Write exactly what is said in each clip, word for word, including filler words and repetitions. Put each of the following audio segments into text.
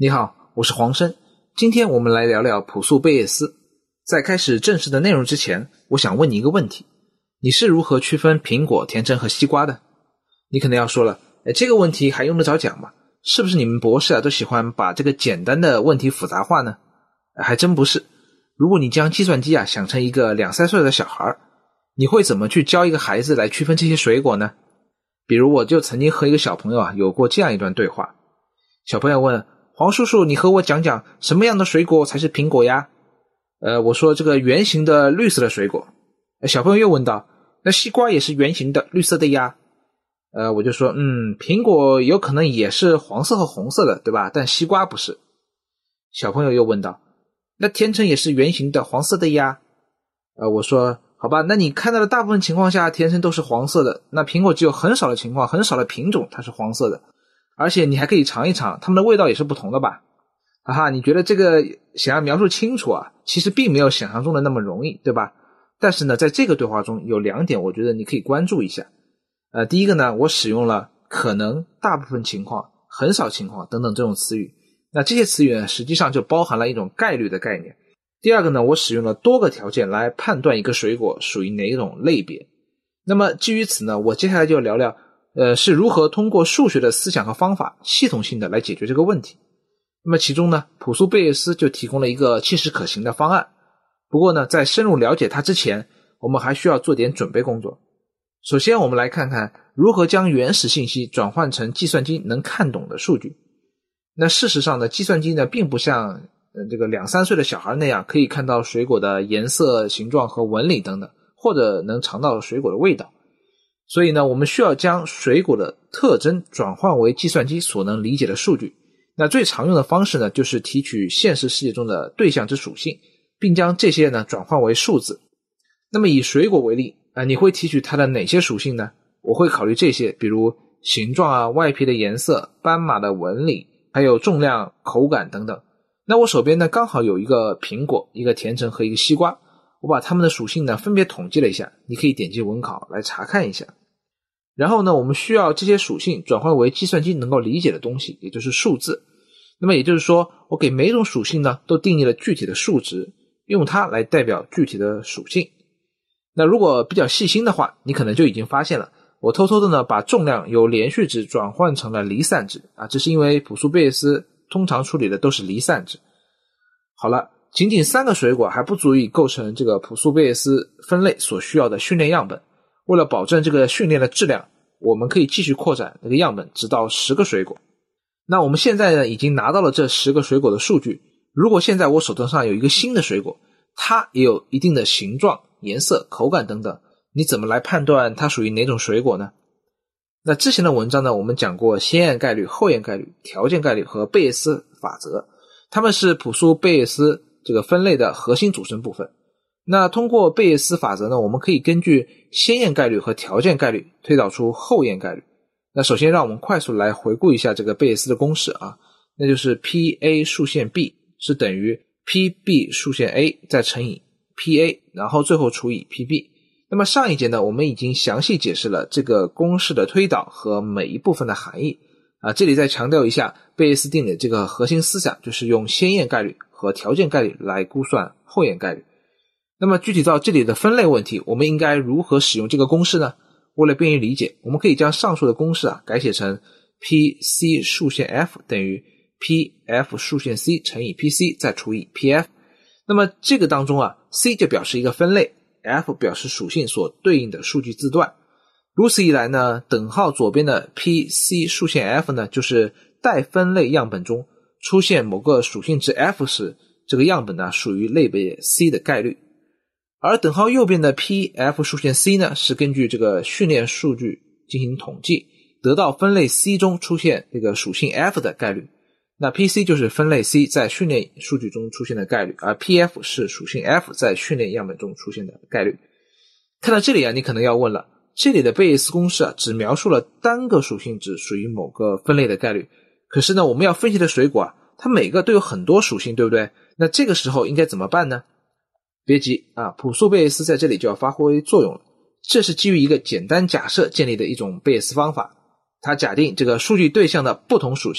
你好，我是黄生，今天我们来聊聊朴素贝叶斯。在开始正式的内容之前，我想问你一个问题，你是如何区分苹果、甜橙和西瓜的？你可能要说了，哎，这个问题还用得着讲吗？是不是你们博士啊都喜欢把这个简单的问题复杂化呢？还真不是。如果你将计算机啊想成一个两三岁的小孩，你会怎么去教一个孩子来区分这些水果呢？比如我就曾经和一个小朋友啊有过这样一段对话。小朋友问，黄叔叔，你和我讲讲什么样的水果才是苹果呀？呃，我说这个圆形的绿色的水果。小朋友又问道，那西瓜也是圆形的绿色的呀？呃，我就说，嗯，苹果有可能也是黄色和红色的，对吧？但西瓜不是。小朋友又问道，那甜橙也是圆形的黄色的呀？呃，我说，好吧，那你看到的大部分情况下甜橙都是黄色的，那苹果只有很少的情况，很少的品种它是黄色的，而且你还可以尝一尝，它们的味道也是不同的吧？哈哈，你觉得这个想要描述清楚啊，其实并没有想象中的那么容易，对吧？但是呢，在这个对话中有两点我觉得你可以关注一下。呃，第一个呢，我使用了可能、大部分情况、很少情况等等这种词语，那这些词语呢，实际上就包含了一种概率的概念。第二个呢，我使用了多个条件来判断一个水果属于哪一种类别。那么基于此呢，我接下来就聊聊呃，是如何通过数学的思想和方法系统性的来解决这个问题。那么其中呢，朴素贝叶斯就提供了一个切实可行的方案。不过呢，在深入了解它之前，我们还需要做点准备工作。首先我们来看看如何将原始信息转换成计算机能看懂的数据。那事实上呢，计算机呢并不像呃这个两三岁的小孩那样可以看到水果的颜色、形状和纹理等等，或者能尝到水果的味道。所以呢，我们需要将水果的特征转换为计算机所能理解的数据。那最常用的方式呢，就是提取现实世界中的对象之属性，并将这些呢转换为数字。那么以水果为例，啊，你会提取它的哪些属性呢？我会考虑这些，比如形状啊、外皮的颜色、斑马的纹理，还有重量、口感等等。那我手边呢刚好有一个苹果、一个甜橙和一个西瓜，我把它们的属性呢分别统计了一下，你可以点击文稿来查看一下。然后呢，我们需要这些属性转换为计算机能够理解的东西，也就是数字。那么也就是说，我给每种属性呢都定义了具体的数值，用它来代表具体的属性。那如果比较细心的话，你可能就已经发现了，我偷偷的呢把重量由连续值转换成了离散值啊，这是因为朴素贝叶斯通常处理的都是离散值。好了，仅仅三个水果还不足以构成这个朴素贝叶斯分类所需要的训练样本。为了保证这个训练的质量，我们可以继续扩展这个样本直到十个水果。那我们现在呢已经拿到了这十个水果的数据，如果现在我手头上有一个新的水果，它也有一定的形状、颜色、口感等等，你怎么来判断它属于哪种水果呢？那之前的文章呢，我们讲过先验概率、后验概率、条件概率和贝叶斯法则，它们是朴素贝叶斯这个分类的核心组成部分。那通过贝叶斯法则呢，我们可以根据先验概率和条件概率推导出后验概率。那首先让我们快速来回顾一下这个贝叶斯的公式啊，那就是 P A 数线 B 是等于 P B 数线 A 再乘以 P A， 然后最后除以 P B。 那么上一节呢，我们已经详细解释了这个公式的推导和每一部分的含义啊，这里再强调一下贝叶斯定理这个核心思想，就是用先验概率和条件概率来估算后验概率。那么具体到这里的分类问题，我们应该如何使用这个公式呢？为了便于理解，我们可以将上述的公式啊改写成 P C 数线 F 等于 P F 数线 C 乘以 P C 再除以 P F。 那么这个当中啊 C 就表示一个分类， F 表示属性所对应的数据字段。如此一来呢，等号左边的 P C 数线 F 呢，就是待分类样本中出现某个属性值 F 时，这个样本呢属于类别 C 的概率。而等号右边的 P F 数线 C 呢，是根据这个训练数据进行统计，得到分类 C 中出现这个属性 F 的概率。那 P C 就是分类 C 在训练数据中出现的概率，而 P F 是属性 F 在训练样本中出现的概率。看到这里啊，你可能要问了，这里的贝叶斯公式啊，只描述了单个属性值属于某个分类的概率，可是呢，我们要分析的水果啊，它每个都有很多属性，对不对？那这个时候应该怎么办呢？别急啊，朴素贝叶斯在这里就要发挥作用了。这是基于一个简单假设建立的一种贝叶斯方法，它假定这个数据对象的不同属性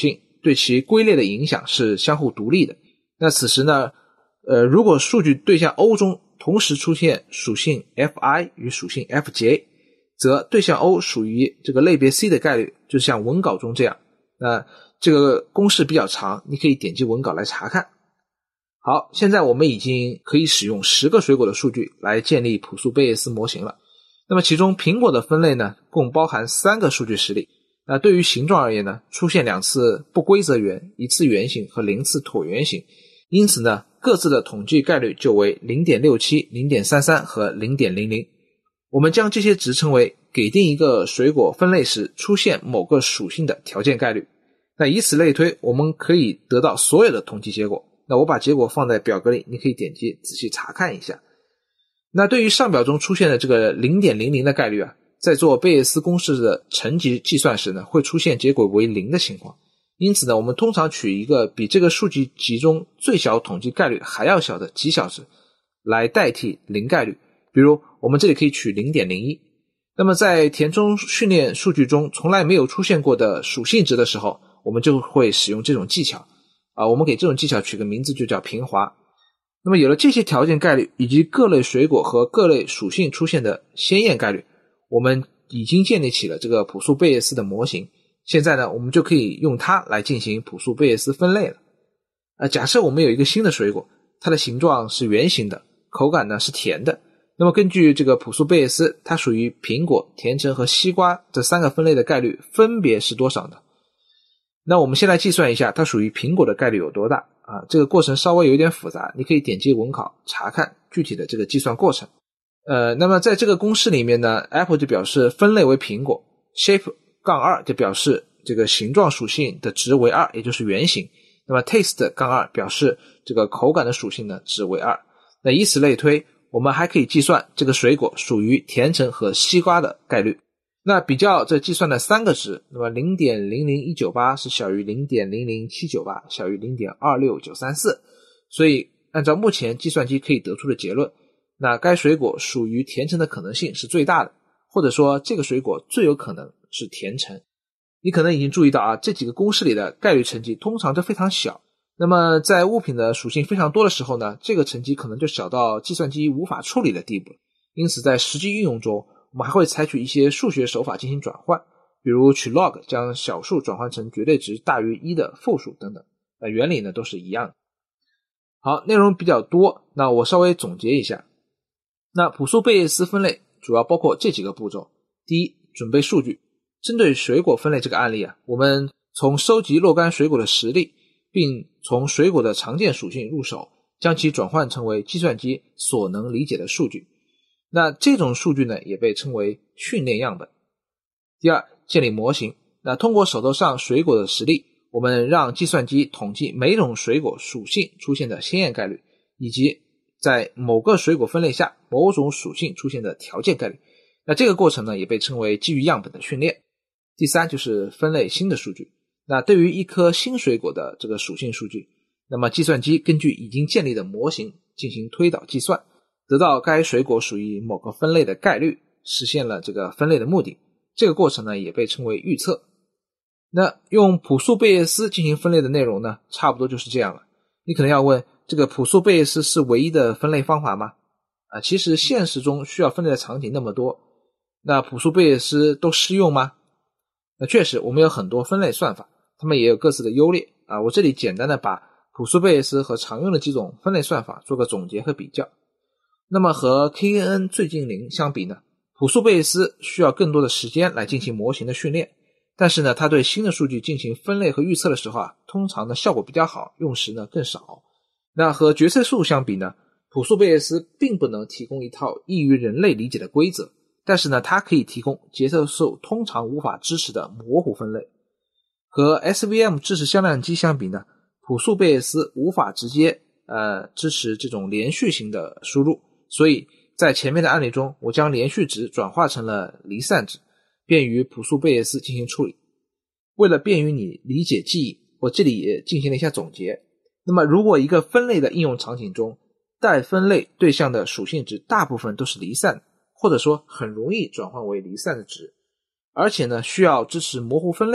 对其归类的影响是相互独立的。那此时呢，呃，如果数据对象 O 中同时出现属性 Fi 与属性 Fj， 则对象 O 属于这个类别 C 的概率就像文稿中这样。那这个公式比较长，你可以点击文稿来查看。好，现在我们已经可以使用十个水果的数据来建立朴素贝叶斯模型了。那么其中苹果的分类呢，共包含三个数据实例。那对于形状而言呢，出现两次不规则圆、一次圆形和零次椭圆形，因此呢，各自的统计概率就为 零点六七、零点三三 和 零点零零。我们将这些值称为给定一个水果分类时出现某个属性的条件概率。那以此类推，我们可以得到所有的统计结果。那我把结果放在表格里，你可以点击仔细查看一下。那对于上表中出现的这个 零点零零 的概率啊，在做贝叶斯公式的乘积计算时呢，会出现结果为零的情况。因此呢，我们通常取一个比这个数据集中最小统计概率还要小的极小值来代替零概率。比如我们这里可以取 零点零一。那么在填充训练数据中从来没有出现过的属性值的时候，我们就会使用这种技巧啊，我们给这种技巧取个名字就叫平滑。那么有了这些条件概率以及各类水果和各类属性出现的鲜艳概率，我们已经建立起了这个朴素贝叶斯的模型。现在呢，我们就可以用它来进行朴素贝叶斯分类了。呃，假设我们有一个新的水果，它的形状是圆形的，口感呢是甜的。那么根据这个朴素贝叶斯，它属于苹果、甜橙和西瓜这三个分类的概率分别是多少呢？那我们先来计算一下它属于苹果的概率有多大啊？这个过程稍微有点复杂，你可以点击文稿查看具体的这个计算过程。呃，那么在这个公式里面呢 ，Apple 就表示分类为苹果 ，Shape 杠二就表示这个形状属性的值为二，也就是圆形。那么 Taste 杠二表示这个口感的属性呢值为二。那以此类推，我们还可以计算这个水果属于甜橙和西瓜的概率。那比较这计算的三个值，那么 零点零零一九八 是小于 零点零零七九八， 小于 零点二六九三四。所以按照目前计算机可以得出的结论，那该水果属于甜橙的可能性是最大的，或者说这个水果最有可能是甜橙。你可能已经注意到啊，这几个公式里的概率乘积通常都非常小。那么在物品的属性非常多的时候呢，这个乘积可能就小到计算机无法处理的地步。因此在实际运用中，我们还会采取一些数学手法进行转换，比如取 log 将小数转换成绝对值大于一的负数等等。那原理呢都是一样的。好，内容比较多，那我稍微总结一下。那朴素贝叶斯分类主要包括这几个步骤。第一，准备数据。针对水果分类这个案例啊，我们从收集若干水果的实例，并从水果的常见属性入手，将其转换成为计算机所能理解的数据。那这种数据呢，也被称为训练样本。第二，建立模型。那通过手头上水果的实例，我们让计算机统计每种水果属性出现的鲜艳概率，以及在某个水果分类下某种属性出现的条件概率。那这个过程呢，也被称为基于样本的训练。第三，就是分类新的数据。那对于一颗新水果的这个属性数据，那么计算机根据已经建立的模型进行推导计算，得到该水果属于某个分类的概率，实现了这个分类的目的。这个过程呢，也被称为预测。那用朴素贝叶斯进行分类的内容呢，差不多就是这样了。你可能要问，这个朴素贝叶斯是唯一的分类方法吗？啊，其实现实中需要分类的场景那么多，那朴素贝叶斯都适用吗？那确实，我们有很多分类算法，它们也有各自的优劣啊。我这里简单的把朴素贝叶斯和常用的几种分类算法做个总结和比较。那么和 K N N 最近零相比呢，朴素贝叶斯需要更多的时间来进行模型的训练，但是呢，它对新的数据进行分类和预测的时候啊，通常呢效果比较好，用时呢更少。那和决策树相比呢，朴素贝叶斯并不能提供一套易于人类理解的规则，但是呢，它可以提供决策树通常无法支持的模糊分类。和 S V M 支持向量机相比呢，朴素贝叶斯无法直接呃支持这种连续型的输入，所以在前面的案例中，我将连续值转化成了离散值，便于朴素贝叶斯进行处理。为了便于你理解记忆，我这里也进行了一下总结。那么如果一个分类的应用场景中，待分类对象的属性值大部分都是离散的，或者说很容易转换为离散的值，而且呢需要支持模糊分类，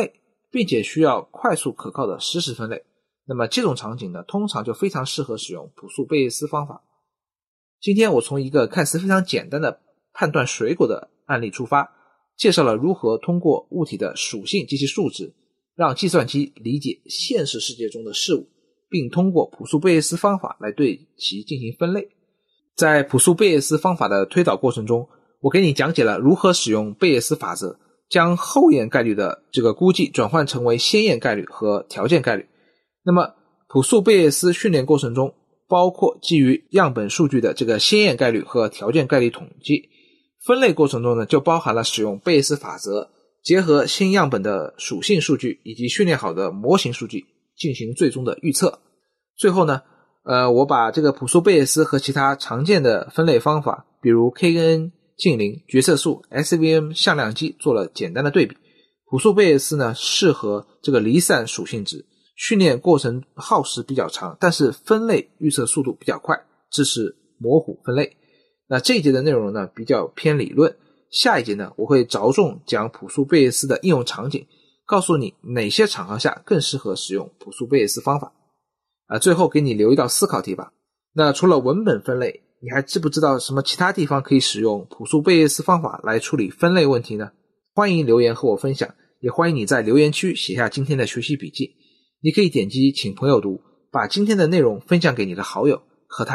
并且需要快速可靠的实时分类，那么这种场景呢，通常就非常适合使用朴素贝叶斯方法。今天我从一个看似非常简单的判断水果的案例出发，介绍了如何通过物体的属性及其数值，让计算机理解现实世界中的事物，并通过朴素贝叶斯方法来对其进行分类。在朴素贝叶斯方法的推导过程中，我给你讲解了如何使用贝叶斯法则，将后验概率的这个估计转换成为先验概率和条件概率。那么朴素贝叶斯训练过程中，包括基于样本数据的这个先验概率和条件概率统计。分类过程中呢，就包含了使用贝叶斯法则，结合新样本的属性数据以及训练好的模型数据进行最终的预测。最后呢，呃，我把这个朴素贝叶斯和其他常见的分类方法，比如 K N N、近邻、决策树、S V M 向量机做了简单的对比。朴素贝叶斯呢，适合这个离散属性值，训练过程耗时比较长，但是分类预测速度比较快，支持模糊分类。那这一节的内容呢，比较偏理论，下一节呢，我会着重讲朴素贝叶斯的应用场景，告诉你哪些场合下更适合使用朴素贝叶斯方法。啊，最后给你留一道思考题吧。那除了文本分类，你还知不知道什么其他地方可以使用朴素贝叶斯方法来处理分类问题呢？欢迎留言和我分享，也欢迎你在留言区写下今天的学习笔记。你可以点击请朋友读，把今天的内容分享给你的好友，